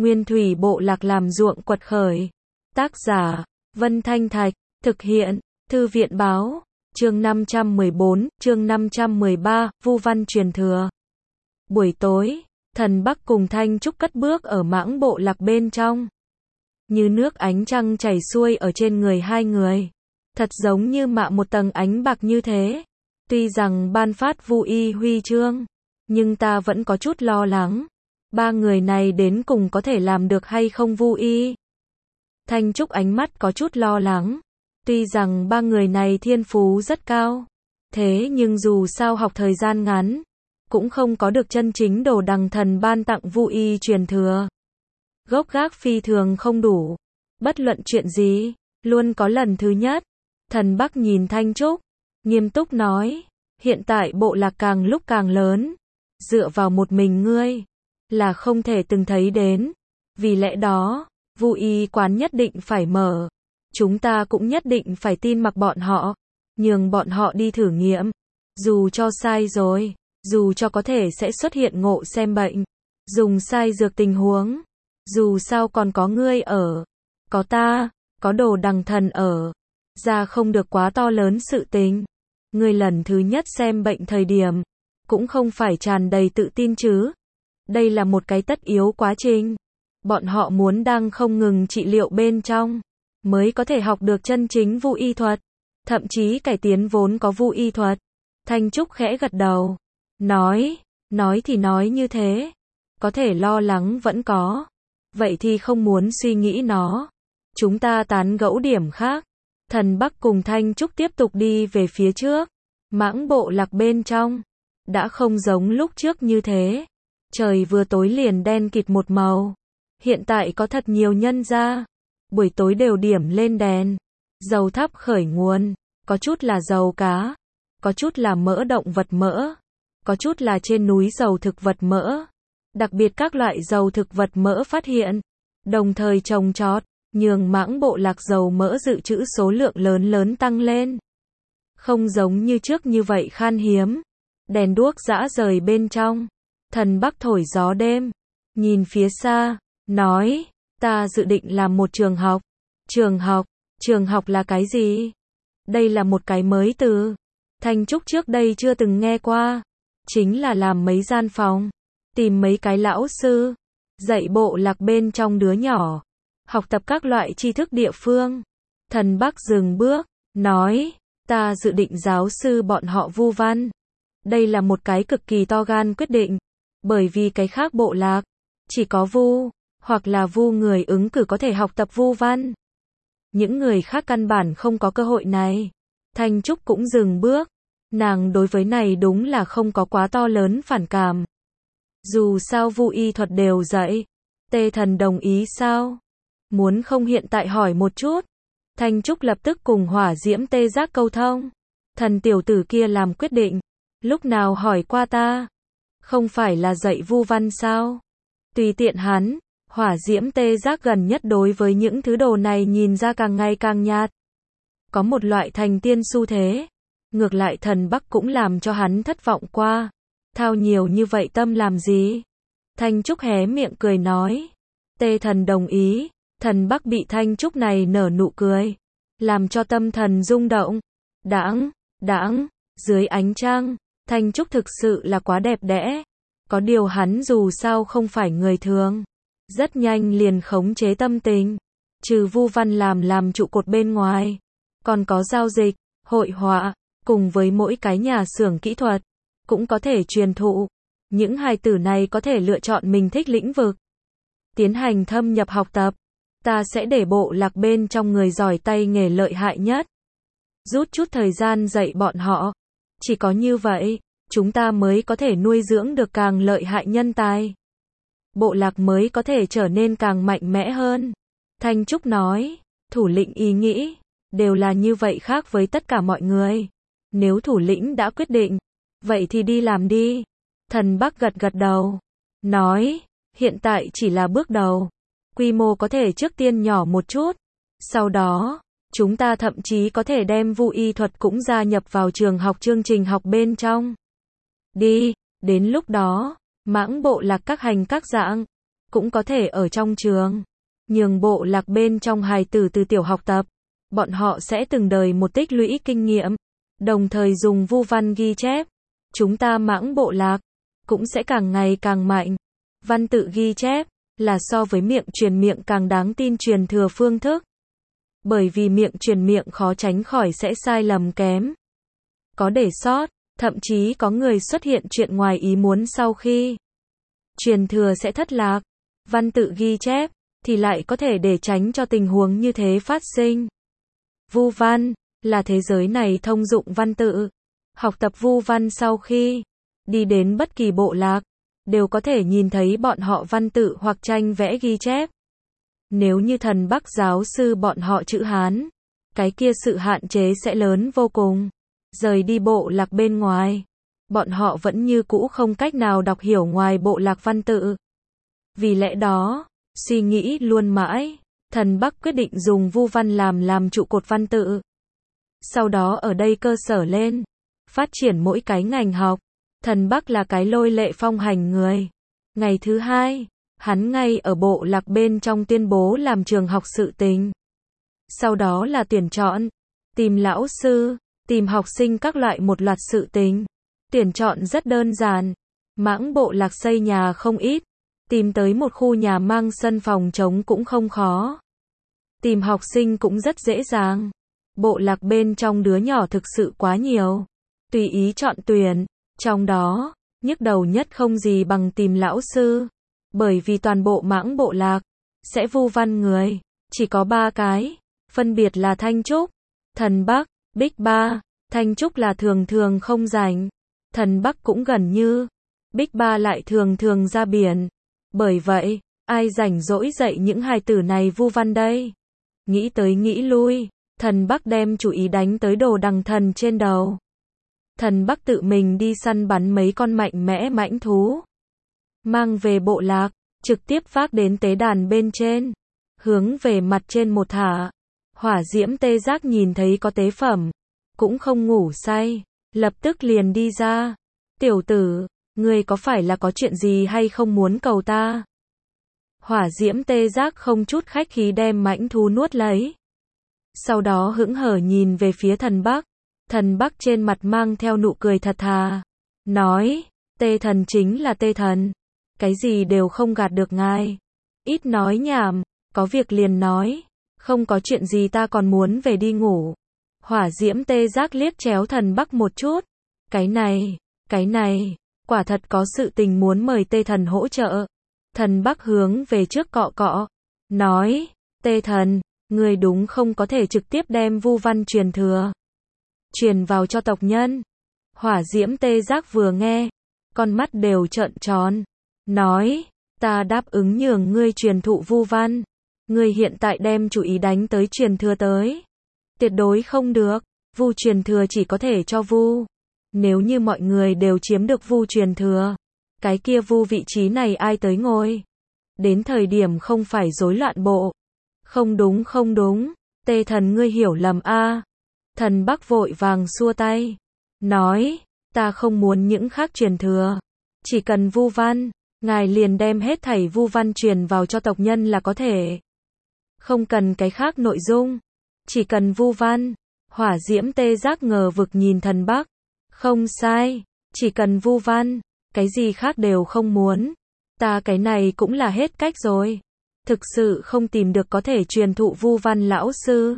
Nguyên thủy bộ lạc làm ruộng quật khởi. Tác giả, Vân Thanh Thạch, thực hiện, Thư viện báo, chương 514, chương 513, Vu Văn truyền thừa. Buổi tối, Thần Bắc cùng Thanh Trúc cất bước ở mãng bộ lạc bên trong. Như nước ánh trăng chảy xuôi ở trên người hai người. Thật giống như mạ một tầng ánh bạc như thế. Tuy rằng ban phát Vu Y huy chương, nhưng ta vẫn có chút lo lắng. Ba người này đến cùng có thể làm được hay không Vu Y? Thanh Trúc ánh mắt có chút lo lắng. Tuy rằng ba người này thiên phú rất cao, thế nhưng dù sao học thời gian ngắn, cũng không có được chân chính đồ đằng thần ban tặng Vu Y truyền thừa. Gốc gác phi thường không đủ. Bất luận chuyện gì, luôn có lần thứ nhất. Thần Bắc nhìn Thanh Trúc, nghiêm túc nói, hiện tại bộ lạc càng lúc càng lớn, dựa vào một mình ngươi, là không thể từng thấy đến. Vì lẽ đó, Vu Y quán nhất định phải mở. Chúng ta cũng nhất định phải tin mặc bọn họ, nhường bọn họ đi thử nghiệm. Dù cho sai rồi, dù cho có thể sẽ xuất hiện ngộ xem bệnh, dùng sai dược tình huống, dù sao còn có ngươi ở, có ta, có đồ đằng thần ở, ra không được quá to lớn sự tình. Ngươi lần thứ nhất xem bệnh thời điểm, cũng không phải tràn đầy tự tin chứ. Đây là một cái tất yếu quá trình. Bọn họ muốn đang không ngừng trị liệu bên trong, mới có thể học được chân chính Vu Y thuật, thậm chí cải tiến vốn có Vu Y thuật. Thanh Trúc khẽ gật đầu, nói thì nói như thế, có thể lo lắng vẫn có, vậy thì không muốn suy nghĩ nó. Chúng ta tán gẫu điểm khác. Thần Bắc cùng Thanh Trúc tiếp tục đi về phía trước. Mãng bộ lạc bên trong, đã không giống lúc trước như thế. Trời vừa tối liền đen kịt một màu. Hiện tại có thật nhiều nhân gia, buổi tối đều điểm lên đèn. Dầu thắp khởi nguồn, có chút là dầu cá, có chút là mỡ động vật mỡ, có chút là trên núi dầu thực vật mỡ. Đặc biệt các loại dầu thực vật mỡ phát hiện, đồng thời trồng trọt, nhường mãng bộ lạc dầu mỡ dự trữ số lượng lớn tăng lên. Không giống như trước như vậy khan hiếm. Đèn đuốc rã rời bên trong. Thần Bắc thổi gió đêm, nhìn phía xa, nói, ta dự định làm một trường học. Trường học là cái gì? Đây là một cái mới từ. Thanh Trúc trước đây chưa từng nghe qua. Chính là làm mấy gian phòng, tìm mấy cái lão sư, dạy bộ lạc bên trong đứa nhỏ, học tập các loại tri thức địa phương. Thần Bắc dừng bước, nói, ta dự định giáo sư bọn họ Vu Văn. Đây là một cái cực kỳ to gan quyết định, bởi vì cái khác bộ lạc, chỉ có Vu, hoặc là Vu người ứng cử có thể học tập Vu Văn. Những người khác căn bản không có cơ hội này. Thanh Trúc cũng dừng bước, nàng đối với này đúng là không có quá to lớn phản cảm. Dù sao Vu Y thuật đều dạy. Tê Thần đồng ý sao? Muốn không hiện tại hỏi một chút. Thanh Trúc lập tức cùng Hỏa Diễm Tê Giác câu thông. Thần tiểu tử kia làm quyết định, lúc nào hỏi qua ta? Không phải là dạy Vu Văn sao? Tùy tiện hắn. Hỏa Diễm Tê Giác gần nhất đối với những thứ đồ này nhìn ra càng ngày càng nhạt. Có một loại thành tiên xu thế. Ngược lại Thần Bắc cũng làm cho hắn thất vọng qua. Thao nhiều như vậy tâm làm gì? Thanh Trúc hé miệng cười nói. Tê Thần đồng ý. Thần Bắc bị Thanh Trúc này nở nụ cười, làm cho tâm thần rung động. Đãng, dưới ánh trăng, Thanh Trúc thực sự là quá đẹp đẽ. Có điều hắn dù sao không phải người thường, rất nhanh liền khống chế tâm tình. Trừ Vu Văn làm trụ cột bên ngoài, còn có giao dịch, hội họa, cùng với mỗi cái nhà xưởng kỹ thuật, cũng có thể truyền thụ. Những hài tử này có thể lựa chọn mình thích lĩnh vực, tiến hành thâm nhập học tập. Ta sẽ để bộ lạc bên trong người giỏi tay nghề lợi hại nhất, rút chút thời gian dạy bọn họ. Chỉ có như vậy, chúng ta mới có thể nuôi dưỡng được càng lợi hại nhân tài. Bộ lạc mới có thể trở nên càng mạnh mẽ hơn. Thanh Trúc nói, thủ lĩnh ý nghĩ, đều là như vậy khác với tất cả mọi người. Nếu thủ lĩnh đã quyết định, vậy thì đi làm đi. Thần Bắc gật đầu, nói, hiện tại chỉ là bước đầu. Quy mô có thể trước tiên nhỏ một chút. Sau đó, chúng ta thậm chí có thể đem Vu Y thuật cũng gia nhập vào trường học chương trình học bên trong. Đến lúc đó, mãng bộ lạc các hành các dạng, cũng có thể ở trong trường. Nhường bộ lạc bên trong hài tử từ tiểu học tập, bọn họ sẽ từng đời một tích lũy kinh nghiệm, đồng thời dùng vu văn ghi chép. Chúng ta mãng bộ lạc cũng sẽ càng ngày càng mạnh. Văn tự ghi chép là so với miệng truyền miệng càng đáng tin truyền thừa phương thức. Bởi vì miệng truyền miệng khó tránh khỏi sẽ sai lầm kém, có để sót, thậm chí có người xuất hiện chuyện ngoài ý muốn sau khi truyền thừa sẽ thất lạc. Văn tự ghi chép thì lại có thể để tránh cho tình huống như thế phát sinh. Vu văn là thế giới này thông dụng văn tự. Học tập vu văn sau khi đi đến bất kỳ bộ lạc, đều có thể nhìn thấy bọn họ văn tự hoặc tranh vẽ ghi chép. Nếu như thần Bắc giáo sư bọn họ chữ Hán, cái kia sự hạn chế sẽ lớn vô cùng. Rời đi bộ lạc bên ngoài, bọn họ vẫn như cũ không cách nào đọc hiểu ngoài bộ lạc văn tự. Vì lẽ đó, suy nghĩ luôn mãi, thần Bắc quyết định dùng vu văn làm trụ cột văn tự. Sau đó ở đây cơ sở lên, phát triển mỗi cái ngành học. Thần Bắc là cái lôi lệ phong hành người. Ngày thứ hai, hắn ngay ở bộ lạc bên trong tuyên bố làm trường học sự tình. Sau đó là tuyển chọn, tìm lão sư, tìm học sinh các loại một loạt sự tình. Tuyển chọn rất đơn giản. Mãng bộ lạc xây nhà không ít. Tìm tới một khu nhà mang sân phòng trống cũng không khó. Tìm học sinh cũng rất dễ dàng. Bộ lạc bên trong đứa nhỏ thực sự quá nhiều. Tùy ý chọn tuyển. Trong đó, nhức đầu nhất không gì bằng tìm lão sư. Bởi vì toàn bộ mãng bộ lạc sẽ vu văn người. Chỉ có 3 cái. Phân biệt là Thanh Trúc, Thần Bắc, Bích Ba. Thanh Trúc là thường thường không rảnh. Thần Bắc cũng gần như. Bích Ba lại thường thường ra biển. Bởi vậy, ai rảnh rỗi dạy những hài tử này vu văn đây? Nghĩ tới nghĩ lui, thần Bắc đem chủ ý đánh tới đồ đằng thần trên đầu. Thần Bắc tự mình đi săn bắn mấy con mạnh mẽ mãnh thú. Mang về bộ lạc, trực tiếp vác đến tế đàn bên trên. Hướng về mặt trên một thả. Hỏa diễm tê giác nhìn thấy có tế phẩm. Cũng không ngủ say. Lập tức liền đi ra. Tiểu tử, ngươi có phải là có chuyện gì hay không muốn cầu ta? Hỏa diễm tê giác không chút khách khí đem mãnh thú nuốt lấy. Sau đó hững hờ nhìn về phía thần Bắc. Thần Bắc trên mặt mang theo nụ cười thật thà. Nói, tê thần chính là tê thần. Cái gì đều không gạt được ngài. Ít nói nhảm, có việc liền nói. Không có chuyện gì ta còn muốn về đi ngủ. Hỏa diễm tê giác liếc chéo thần Bắc một chút. Cái này, quả thật có sự tình muốn mời tê thần hỗ trợ. Thần Bắc hướng về trước cọ cọ. Nói, tê thần, ngươi đúng không có thể trực tiếp đem vu văn truyền thừa. Truyền vào cho tộc nhân. Hỏa diễm tê giác vừa nghe. Con mắt đều trợn tròn. Nói, ta đáp ứng nhường ngươi truyền thụ vu văn. Ngươi hiện tại đem chủ ý đánh tới truyền thừa tới. Tuyệt đối không được. Vu truyền thừa chỉ có thể cho vu. Nếu như mọi người đều chiếm được vu truyền thừa, cái kia vu vị trí này ai tới ngồi? Đến thời điểm không phải rối loạn bộ. Không đúng. Tê thần ngươi hiểu lầm a. Thần Bắc vội vàng xua tay. Nói, ta không muốn những khác truyền thừa. Chỉ cần vu văn, ngài liền đem hết thảy vu văn truyền vào cho tộc nhân là có thể. Không cần cái khác nội dung. Chỉ cần vu văn. Hỏa diễm tê giác ngờ vực nhìn thần Bắc. Không sai. Chỉ cần vu văn. Cái gì khác đều không muốn. Ta cái này cũng là hết cách rồi. Thực sự không tìm được có thể truyền thụ vu văn lão sư.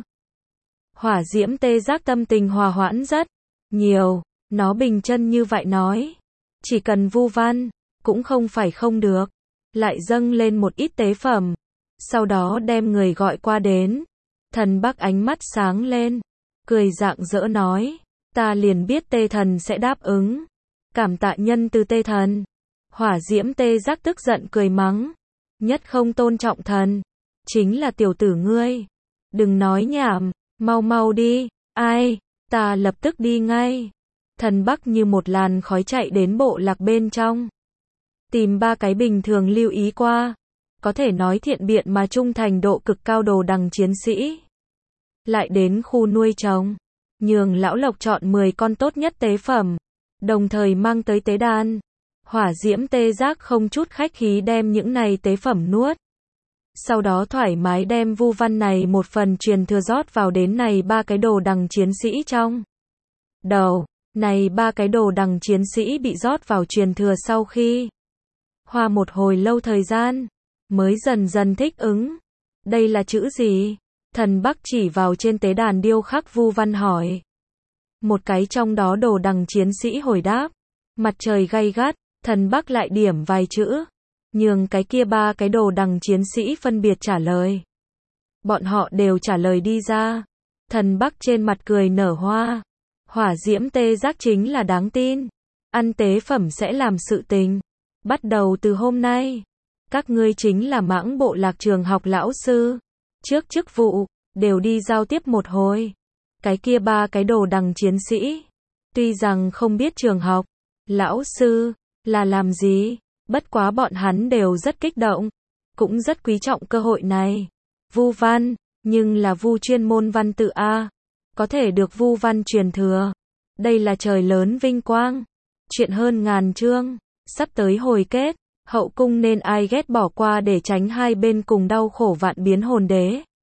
Hỏa diễm tê giác tâm tình hòa hoãn rất nhiều. Nó bình chân như vậy nói. Chỉ cần vu văn. Cũng không phải không được. Lại dâng lên một ít tế phẩm. Sau đó đem người gọi qua đến. Thần Bắc ánh mắt sáng lên. Cười rạng rỡ nói. Ta liền biết tê thần sẽ đáp ứng. Cảm tạ nhân từ tê thần. Hỏa diễm tê giác tức giận cười mắng. Nhất không tôn trọng thần. Chính là tiểu tử ngươi. Đừng nói nhảm. Mau đi. Ai? Ta lập tức đi ngay. Thần Bắc như một làn khói chạy đến bộ lạc bên trong. Tìm 3 cái bình thường lưu ý qua. Có thể nói thiện biện mà trung thành độ cực cao đồ đằng chiến sĩ. Lại đến khu nuôi trồng. Nhường lão lộc chọn 10 con tốt nhất tế phẩm. Đồng thời mang tới tế đàn. Hỏa diễm tê giác không chút khách khí đem những này tế phẩm nuốt. Sau đó thoải mái đem vu văn này một phần truyền thừa rót vào đến này ba cái đồ đằng chiến sĩ trong đầu. Này ba cái đồ đằng chiến sĩ bị rót vào truyền thừa sau khi hoa một hồi lâu thời gian, mới dần dần thích ứng. Đây là chữ gì? Thần Bắc chỉ vào trên tế đàn điêu khắc vu văn hỏi. Một cái trong đó đồ đằng chiến sĩ hồi đáp. Mặt trời gay gắt, thần Bắc lại điểm vài chữ. Nhường cái kia ba cái đồ đằng chiến sĩ phân biệt trả lời. Bọn họ đều trả lời đi ra. Thần Bắc trên mặt cười nở hoa. Hỏa diễm tê giác chính là đáng tin. Ăn tế phẩm sẽ làm sự tình. Bắt đầu từ hôm nay, các ngươi chính là Mãng Bộ Lạc trường học lão sư. Trước chức vụ, đều đi giao tiếp một hồi. Cái kia ba cái đồ đằng chiến sĩ. Tuy rằng không biết trường học, lão sư, là làm gì, bất quá bọn hắn đều rất kích động. Cũng rất quý trọng cơ hội này. Vu văn, nhưng là vu chuyên môn văn tự A. Có thể được vu văn truyền thừa. Đây là trời lớn vinh quang. Chuyện hơn ngàn chương. Sắp tới hồi kết. Hậu cung nên ai ghét bỏ qua để tránh hai bên cùng đau khổ vạn biến hồn đế.